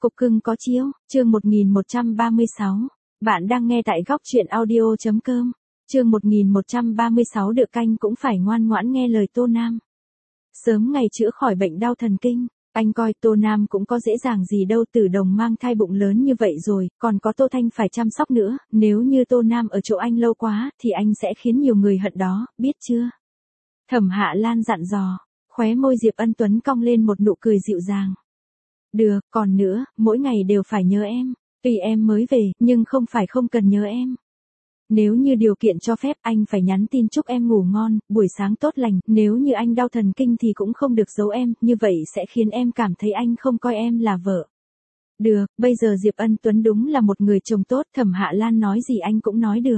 Cục cưng có chiếu, chương 1136. Bạn đang nghe tại góc truyện audio.com. Chương 1136 được canh cũng phải ngoan ngoãn nghe lời Tô Nam. Sớm ngày chữa khỏi bệnh đau thần kinh, anh coi Tô Nam cũng có dễ dàng gì đâu, Tử Đồng mang thai bụng lớn như vậy rồi, còn có Tô Thanh phải chăm sóc nữa, nếu như Tô Nam ở chỗ anh lâu quá, thì anh sẽ khiến nhiều người hận đó, biết chưa? Thẩm Hạ Lan dặn dò, khóe môi Diệp Ân Tuấn cong lên một nụ cười dịu dàng. Được, còn nữa, mỗi ngày đều phải nhớ em, tuy em mới về, nhưng không phải không cần nhớ em. Nếu như điều kiện cho phép, anh phải nhắn tin chúc em ngủ ngon, buổi sáng tốt lành, nếu như anh đau thần kinh thì cũng không được giấu em, như vậy sẽ khiến em cảm thấy anh không coi em là vợ. Được, bây giờ Diệp Ân Tuấn đúng là một người chồng tốt, Thẩm Hạ Lan nói gì anh cũng nói được.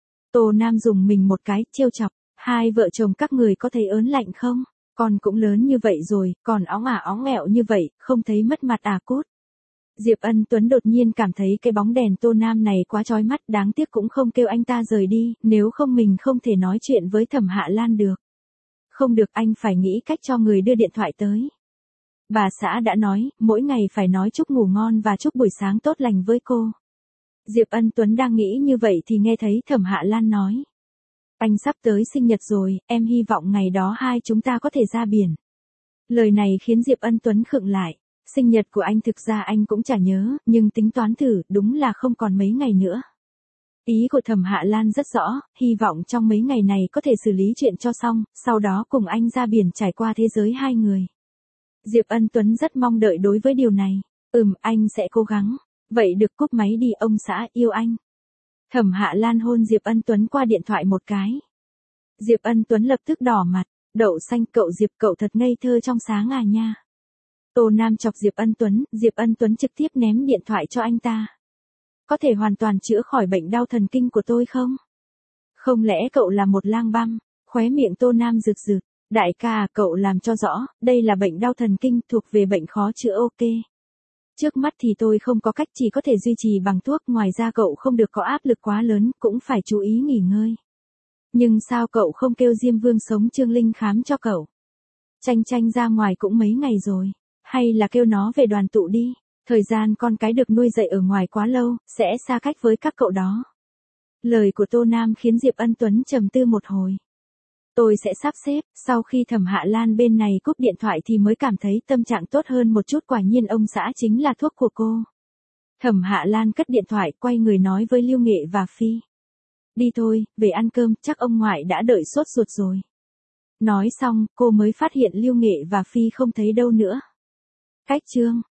Tô Nam dùng mình một cái, trêu chọc, hai vợ chồng các người có thấy ớn lạnh không? Con cũng lớn như vậy rồi, còn óng ẹo như vậy, không thấy mất mặt à cút. Diệp Ân Tuấn đột nhiên cảm thấy cái bóng đèn Tô Nam này quá chói mắt, đáng tiếc cũng không kêu anh ta rời đi, nếu không mình không thể nói chuyện với Thẩm Hạ Lan được. Không được, anh phải nghĩ cách cho người đưa điện thoại tới. Bà xã đã nói, mỗi ngày phải nói chúc ngủ ngon và chúc buổi sáng tốt lành với cô. Diệp Ân Tuấn đang nghĩ như vậy thì nghe thấy Thẩm Hạ Lan nói. Anh sắp tới sinh nhật rồi, em hy vọng ngày đó hai chúng ta có thể ra biển. Lời này khiến Diệp Ân Tuấn khựng lại. Sinh nhật của anh thực ra anh cũng chả nhớ, nhưng tính toán thử, đúng là không còn mấy ngày nữa. Ý của Thẩm Hạ Lan rất rõ, hy vọng trong mấy ngày này có thể xử lý chuyện cho xong, sau đó cùng anh ra biển trải qua thế giới hai người. Diệp Ân Tuấn rất mong đợi đối với điều này. Anh sẽ cố gắng. Vậy được, cúp máy đi ông xã, yêu anh. Thẩm Hạ Lan hôn Diệp Ân Tuấn qua điện thoại một cái. Diệp Ân Tuấn lập tức đỏ mặt, đậu xanh, cậu Diệp cậu thật ngây thơ trong sáng à nha. Tô Nam chọc Diệp Ân Tuấn trực tiếp ném điện thoại cho anh ta. Có thể hoàn toàn chữa khỏi bệnh đau thần kinh của tôi không? Không lẽ cậu là một lang băm? Khóe miệng Tô Nam rực rực. Đại ca, cậu làm cho rõ, đây là bệnh đau thần kinh thuộc về bệnh khó chữa, ok. Trước mắt thì tôi không có cách, chỉ có thể duy trì bằng thuốc, ngoài ra cậu không được có áp lực quá lớn, cũng phải chú ý nghỉ ngơi. Nhưng sao cậu không kêu Diêm Vương Sống Trương Linh khám cho cậu? Tranh ra ngoài cũng mấy ngày rồi, hay là kêu nó về đoàn tụ đi, thời gian con cái được nuôi dạy ở ngoài quá lâu, sẽ xa cách với các cậu đó. Lời của Tô Nam khiến Diệp Ân Tuấn trầm tư một hồi. Tôi sẽ sắp xếp, sau khi Thẩm Hạ Lan bên này cúp điện thoại thì mới cảm thấy tâm trạng tốt hơn một chút, quả nhiên ông xã chính là thuốc của cô. Thẩm Hạ Lan cất điện thoại, quay người nói với Lưu Nghệ và Phi. Đi thôi, về ăn cơm, chắc ông ngoại đã đợi sốt ruột rồi. Nói xong, cô mới phát hiện Lưu Nghệ và Phi không thấy đâu nữa. Cách chương